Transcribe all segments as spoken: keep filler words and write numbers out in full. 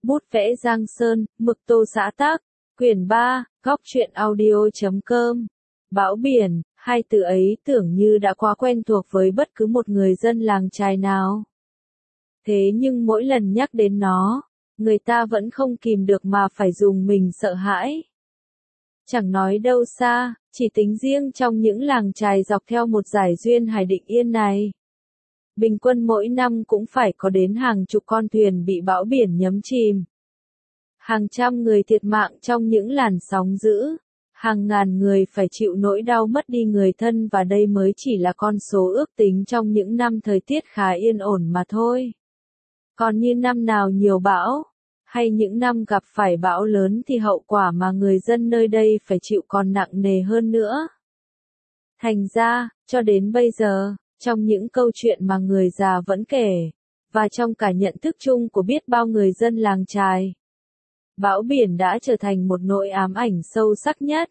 Bút vẽ Giang Sơn, mực tô xã tác, quyển ba, góc truyện audio.com. Bão biển, hai từ ấy tưởng như đã quá quen thuộc với bất cứ một người dân làng chài nào. Thế nhưng mỗi lần nhắc đến nó, người ta vẫn không kìm được mà phải dùng mình sợ hãi. Chẳng nói đâu xa, chỉ tính riêng trong những làng chài dọc theo một dải duyên Hải Định Yên này. Bình quân mỗi năm cũng phải có đến hàng chục con thuyền bị bão biển nhấn chìm. Hàng trăm người thiệt mạng trong những làn sóng dữ, hàng ngàn người phải chịu nỗi đau mất đi người thân và đây mới chỉ là con số ước tính trong những năm thời tiết khá yên ổn mà thôi. Còn như năm nào nhiều bão, hay những năm gặp phải bão lớn thì hậu quả mà người dân nơi đây phải chịu còn nặng nề hơn nữa. Thành ra, cho đến bây giờ, trong những câu chuyện mà người già vẫn kể, và trong cả nhận thức chung của biết bao người dân làng chài, bão biển đã trở thành một nỗi ám ảnh sâu sắc nhất.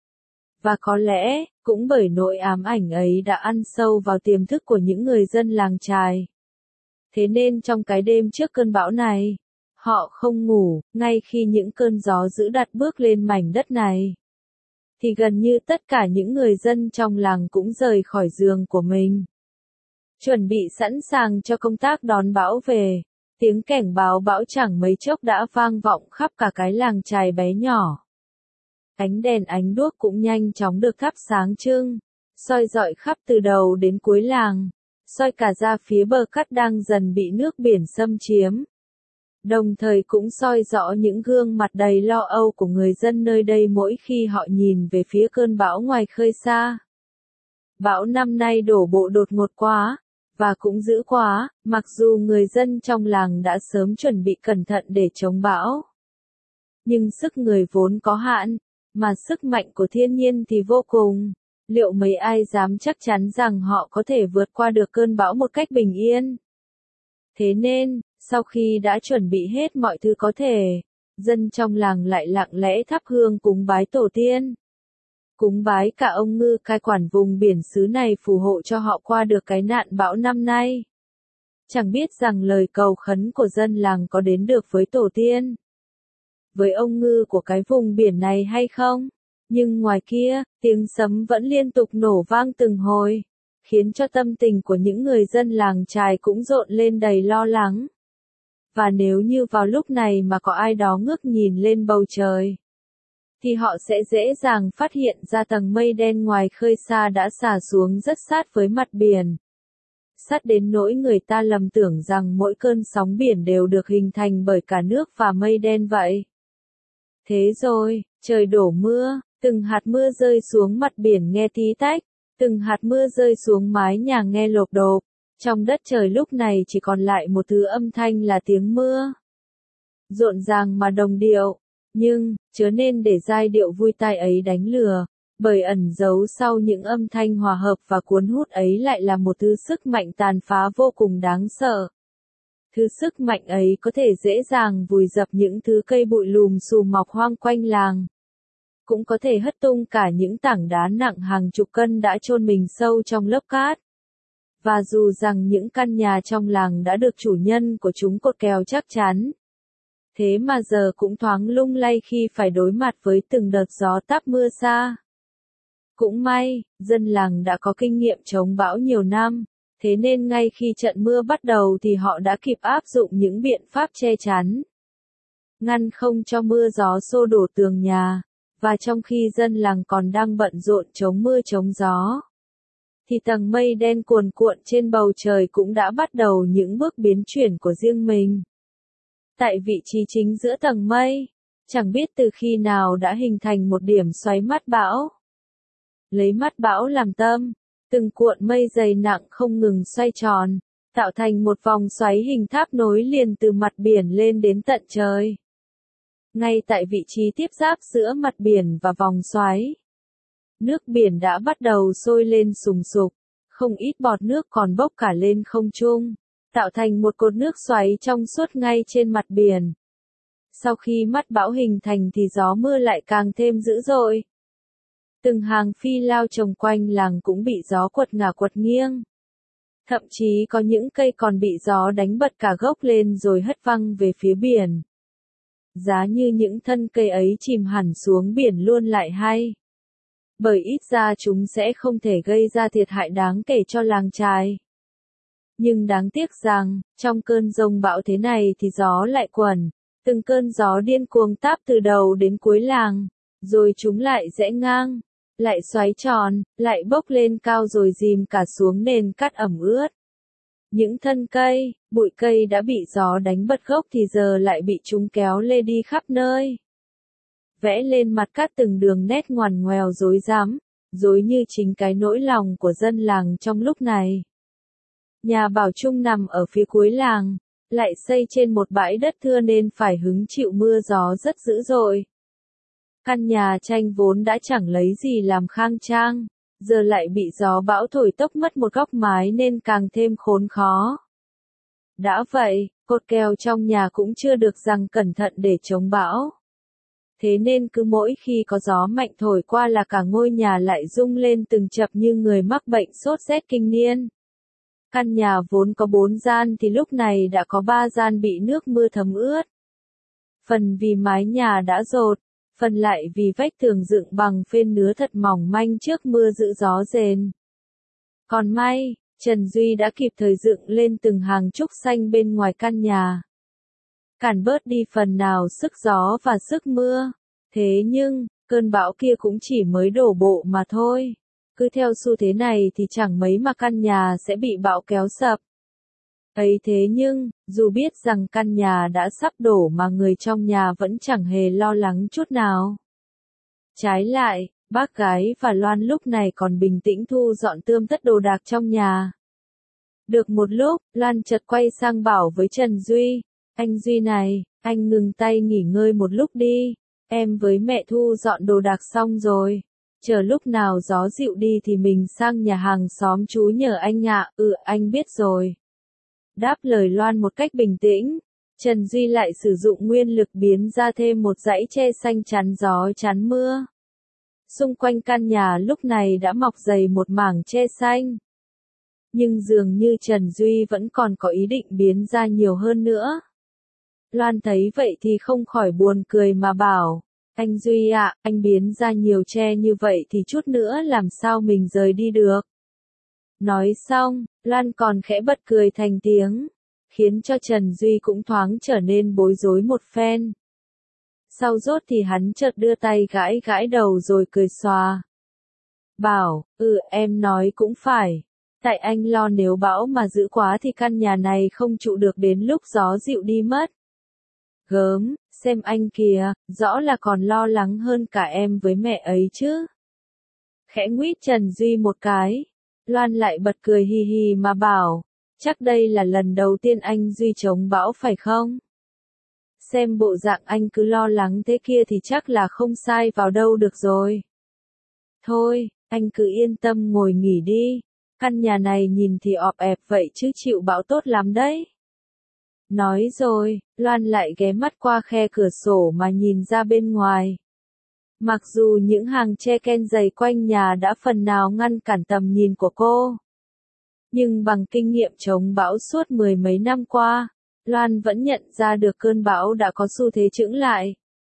Và có lẽ, cũng bởi nỗi ám ảnh ấy đã ăn sâu vào tiềm thức của những người dân làng chài. Thế nên trong cái đêm trước cơn bão này, họ không ngủ, ngay khi những cơn gió dữ đặt bước lên mảnh đất này. Thì gần như tất cả những người dân trong làng cũng rời khỏi giường của mình. Chuẩn bị sẵn sàng cho công tác đón bão về, tiếng cảnh báo bão chẳng mấy chốc đã vang vọng khắp cả cái làng chài bé nhỏ. Ánh đèn ánh đuốc cũng nhanh chóng được thắp sáng trưng, soi rọi khắp từ đầu đến cuối làng, soi cả ra phía bờ cát đang dần bị nước biển xâm chiếm. Đồng thời cũng soi rõ những gương mặt đầy lo âu của người dân nơi đây mỗi khi họ nhìn về phía cơn bão ngoài khơi xa. Bão năm nay đổ bộ đột ngột quá, và cũng dữ quá, mặc dù người dân trong làng đã sớm chuẩn bị cẩn thận để chống bão. Nhưng sức người vốn có hạn, mà sức mạnh của thiên nhiên thì vô cùng, liệu mấy ai dám chắc chắn rằng họ có thể vượt qua được cơn bão một cách bình yên? Thế nên, sau khi đã chuẩn bị hết mọi thứ có thể, dân trong làng lại lặng lẽ thắp hương cúng bái tổ tiên. Cúng bái cả ông Ngư cai quản vùng biển xứ này phù hộ cho họ qua được cái nạn bão năm nay. Chẳng biết rằng lời cầu khấn của dân làng có đến được với tổ tiên, với ông Ngư của cái vùng biển này hay không? Nhưng ngoài kia, tiếng sấm vẫn liên tục nổ vang từng hồi, khiến cho tâm tình của những người dân làng chài cũng rộn lên đầy lo lắng. Và nếu như vào lúc này mà có ai đó ngước nhìn lên bầu trời, thì họ sẽ dễ dàng phát hiện ra tầng mây đen ngoài khơi xa đã xả xuống rất sát với mặt biển. Sát đến nỗi người ta lầm tưởng rằng mỗi cơn sóng biển đều được hình thành bởi cả nước và mây đen vậy. Thế rồi, trời đổ mưa, từng hạt mưa rơi xuống mặt biển nghe tí tách, từng hạt mưa rơi xuống mái nhà nghe lộp độp. Trong đất trời lúc này chỉ còn lại một thứ âm thanh là tiếng mưa. Rộn ràng mà đồng điệu, nhưng, chớ nên để giai điệu vui tai ấy đánh lừa, bởi ẩn giấu sau những âm thanh hòa hợp và cuốn hút ấy lại là một thứ sức mạnh tàn phá vô cùng đáng sợ. Thứ sức mạnh ấy có thể dễ dàng vùi dập những thứ cây bụi lùm xùm mọc hoang quanh làng. Cũng có thể hất tung cả những tảng đá nặng hàng chục cân đã chôn mình sâu trong lớp cát. Và dù rằng những căn nhà trong làng đã được chủ nhân của chúng cột kèo chắc chắn, thế mà giờ cũng thoáng lung lay khi phải đối mặt với từng đợt gió táp mưa xa. Cũng may, dân làng đã có kinh nghiệm chống bão nhiều năm, thế nên ngay khi trận mưa bắt đầu thì họ đã kịp áp dụng những biện pháp che chắn, ngăn không cho mưa gió xô đổ tường nhà, và trong khi dân làng còn đang bận rộn chống mưa chống gió, thì tầng mây đen cuồn cuộn trên bầu trời cũng đã bắt đầu những bước biến chuyển của riêng mình. Tại vị trí chính giữa tầng mây, chẳng biết từ khi nào đã hình thành một điểm xoáy mắt bão. Lấy mắt bão làm tâm, từng cuộn mây dày nặng không ngừng xoay tròn, tạo thành một vòng xoáy hình tháp nối liền từ mặt biển lên đến tận trời. Ngay tại vị trí tiếp giáp giữa mặt biển và vòng xoáy, nước biển đã bắt đầu sôi lên sùng sục, không ít bọt nước còn bốc cả lên không trung, tạo thành một cột nước xoáy trong suốt ngay trên mặt biển. Sau khi mắt bão hình thành thì gió mưa lại càng thêm dữ dội. Từng hàng phi lao trồng quanh làng cũng bị gió quật ngả quật nghiêng. Thậm chí có những cây còn bị gió đánh bật cả gốc lên rồi hất văng về phía biển. giá như những thân cây ấy chìm hẳn xuống biển luôn lại hay. Bởi ít ra chúng sẽ không thể gây ra thiệt hại đáng kể cho làng chài. Nhưng đáng tiếc rằng, trong cơn giông bão thế này thì gió lại quẩn, từng cơn gió điên cuồng táp từ đầu đến cuối làng, rồi chúng lại rẽ ngang, lại xoáy tròn, lại bốc lên cao rồi dìm cả xuống nền cát ẩm ướt. Những thân cây, bụi cây đã bị gió đánh bật gốc thì giờ lại bị chúng kéo lê đi khắp nơi. Vẽ lên mặt cát từng đường nét ngoằn ngoèo rối rắm, rối như chính cái nỗi lòng của dân làng trong lúc này. Nhà Bảo Trung nằm ở phía cuối làng, lại xây trên một bãi đất thưa nên phải hứng chịu mưa gió rất dữ dội. Căn nhà tranh vốn đã chẳng lấy gì làm khang trang, giờ lại bị gió bão thổi tốc mất một góc mái nên càng thêm khốn khó. Đã vậy, cột kèo trong nhà cũng chưa được giăng cẩn thận để chống bão. Thế nên cứ mỗi khi có gió mạnh thổi qua là cả ngôi nhà lại rung lên từng chập như người mắc bệnh sốt rét kinh niên. Căn nhà vốn có bốn gian thì lúc này đã có ba gian bị nước mưa thấm ướt. Phần vì mái nhà đã dột, phần lại vì vách tường dựng bằng phên nứa thật mỏng manh trước mưa giữ gió rền. Còn may, Trần Duy đã kịp thời dựng lên từng hàng trúc xanh bên ngoài căn nhà, cản bớt đi phần nào sức gió và sức mưa. Thế nhưng, cơn bão kia cũng chỉ mới đổ bộ mà thôi. Cứ theo xu thế này thì chẳng mấy mà căn nhà sẽ bị bão kéo sập. Ấy thế nhưng, dù biết rằng căn nhà đã sắp đổ mà người trong nhà vẫn chẳng hề lo lắng chút nào. Trái lại, bác gái và Loan lúc này còn bình tĩnh thu dọn tươm tất đồ đạc trong nhà. Được một lúc, Loan chợt quay sang bảo với Trần Duy, anh Duy này, anh ngừng tay nghỉ ngơi một lúc đi, em với mẹ thu dọn đồ đạc xong rồi. Chờ lúc nào gió dịu đi thì mình sang nhà hàng xóm chú nhờ anh ạ. Ừ, anh biết rồi. Đáp lời Loan một cách bình tĩnh, Trần Duy lại sử dụng nguyên lực biến ra thêm một dãy tre xanh chắn gió chắn mưa. Xung quanh căn nhà lúc này đã mọc dày một mảng tre xanh. Nhưng dường như Trần Duy vẫn còn có ý định biến ra nhiều hơn nữa. Loan thấy vậy thì không khỏi buồn cười mà bảo, anh Duy ạ, anh biến ra nhiều tre như vậy thì chút nữa làm sao mình rời đi được. Nói xong, Loan còn khẽ bật cười thành tiếng, khiến cho Trần Duy cũng thoáng trở nên bối rối một phen. Sau rốt thì hắn chợt đưa tay gãi gãi đầu rồi cười xòa. Bảo, ừ em nói cũng phải. Tại anh lo nếu bão mà dữ quá thì căn nhà này không trụ được đến lúc gió dịu đi mất. Gớm, xem anh kìa, rõ là còn lo lắng hơn cả em với mẹ ấy chứ. Khẽ nguýt Trần Duy một cái, Loan lại bật cười hì hì mà bảo, chắc đây là lần đầu tiên anh Duy chống bão phải không? Xem bộ dạng anh cứ lo lắng thế kia thì chắc là không sai vào đâu được rồi. Thôi, anh cứ yên tâm ngồi nghỉ đi, căn nhà này nhìn thì ọp ẹp vậy chứ chịu bão tốt lắm đấy. Nói rồi, Loan lại ghé mắt qua khe cửa sổ mà nhìn ra bên ngoài. Mặc dù những hàng tre ken dày quanh nhà đã phần nào ngăn cản tầm nhìn của cô, nhưng bằng kinh nghiệm chống bão suốt mười mấy năm qua, Loan vẫn nhận ra được cơn bão đã có xu thế chững lại.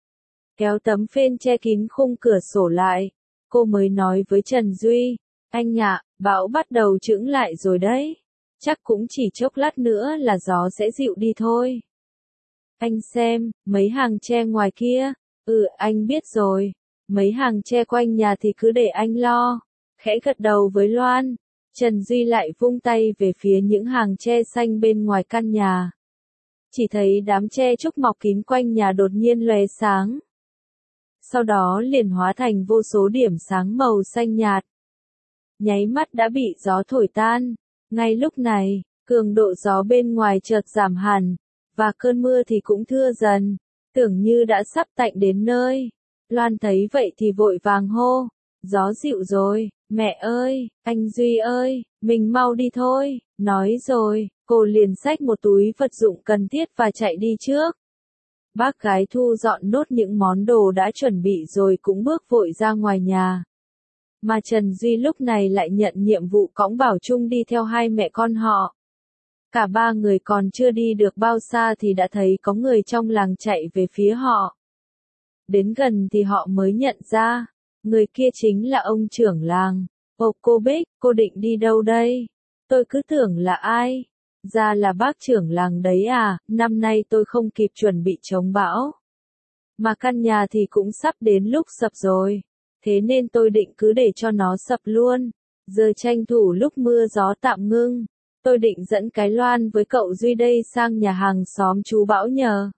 Kéo tấm phên che kín khung cửa sổ lại, cô mới nói với Trần Duy, anh ạ, bão bắt đầu chững lại rồi đấy. Chắc cũng chỉ chốc lát nữa là gió sẽ dịu đi thôi. Anh xem, mấy hàng tre ngoài kia. Ừ, anh biết rồi. Mấy hàng tre quanh nhà thì cứ để anh lo. Khẽ gật đầu với Loan, Trần Duy lại vung tay về phía những hàng tre xanh bên ngoài căn nhà. Chỉ thấy đám tre trúc mọc kín quanh nhà đột nhiên lóe sáng. Sau đó liền hóa thành vô số điểm sáng màu xanh nhạt. Nháy mắt đã bị gió thổi tan. Ngay lúc này, cường độ gió bên ngoài chợt giảm hẳn, và cơn mưa thì cũng thưa dần, tưởng như đã sắp tạnh đến nơi. Loan thấy vậy thì vội vàng hô, gió dịu rồi, mẹ ơi, anh Duy ơi, mình mau đi thôi. Nói rồi, cô liền xách một túi vật dụng cần thiết và chạy đi trước. Bác gái thu dọn nốt những món đồ đã chuẩn bị rồi cũng bước vội ra ngoài nhà. Mà Trần Duy lúc này lại nhận nhiệm vụ cõng Bảo Trung đi theo hai mẹ con họ. Cả ba người còn chưa đi được bao xa thì đã thấy có người trong làng chạy về phía họ. Đến gần thì họ mới nhận ra, người kia chính là ông trưởng làng. Ồ cô Bích, cô định đi đâu đây? Tôi cứ tưởng là ai? Ra là bác trưởng làng đấy à, năm nay tôi không kịp chuẩn bị chống bão. Mà căn nhà thì cũng sắp đến lúc sập rồi. Thế nên tôi định cứ để cho nó sập luôn. Giờ tranh thủ lúc mưa gió tạm ngưng. Tôi định dẫn cái loan với cậu Duy đây sang nhà hàng xóm chú Bão nhờ.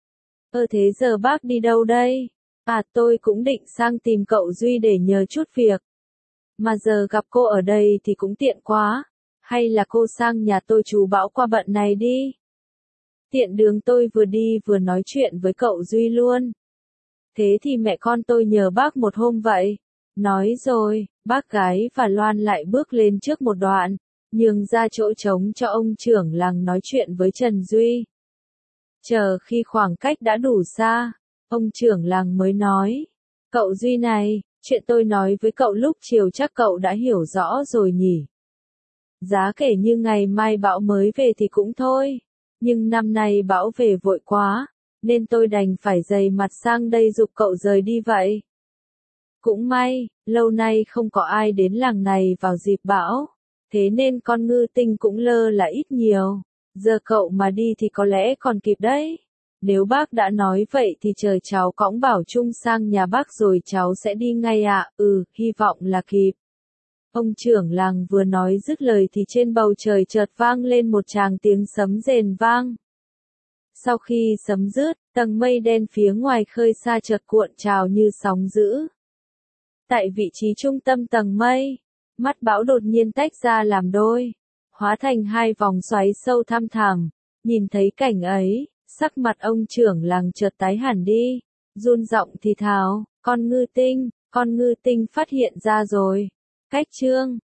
Ơ thế giờ bác đi đâu đây? À tôi cũng định sang tìm cậu Duy để nhờ chút việc. Mà giờ gặp cô ở đây thì cũng tiện quá. Hay là cô sang nhà tôi chú Bão qua bận này đi. Tiện đường tôi vừa đi vừa nói chuyện với cậu Duy luôn. Thế thì mẹ con tôi nhờ bác một hôm vậy. Nói rồi, bác gái và Loan lại bước lên trước một đoạn, nhường ra chỗ trống cho ông trưởng làng nói chuyện với Trần Duy. Chờ khi khoảng cách đã đủ xa, ông trưởng làng mới nói, cậu Duy này, chuyện tôi nói với cậu lúc chiều chắc cậu đã hiểu rõ rồi nhỉ. Giá kể như ngày mai bão mới về thì cũng thôi, nhưng năm nay bão về vội quá, nên tôi đành phải dày mặt sang đây giục cậu rời đi vậy. Cũng may, lâu nay không có ai đến làng này vào dịp bão, thế nên con ngư tinh cũng lơ là ít nhiều. Giờ cậu mà đi thì có lẽ còn kịp đấy. Nếu bác đã nói vậy thì chờ cháu cõng Bảo Trung sang nhà bác rồi cháu sẽ đi ngay ạ. À. Ừ, hy vọng là kịp. Ông trưởng làng vừa nói dứt lời thì trên bầu trời chợt vang lên một tràng tiếng sấm rền vang. Sau khi sấm dứt, tầng mây đen phía ngoài khơi xa chợt cuộn trào như sóng dữ. Tại vị trí trung tâm tầng mây, mắt bão đột nhiên tách ra làm đôi, hóa thành hai vòng xoáy sâu thăm thẳm. Nhìn thấy cảnh ấy, sắc mặt ông trưởng làng chợt tái hẳn đi, run giọng thì thào, con ngư tinh, con ngư tinh phát hiện ra rồi. Cách chương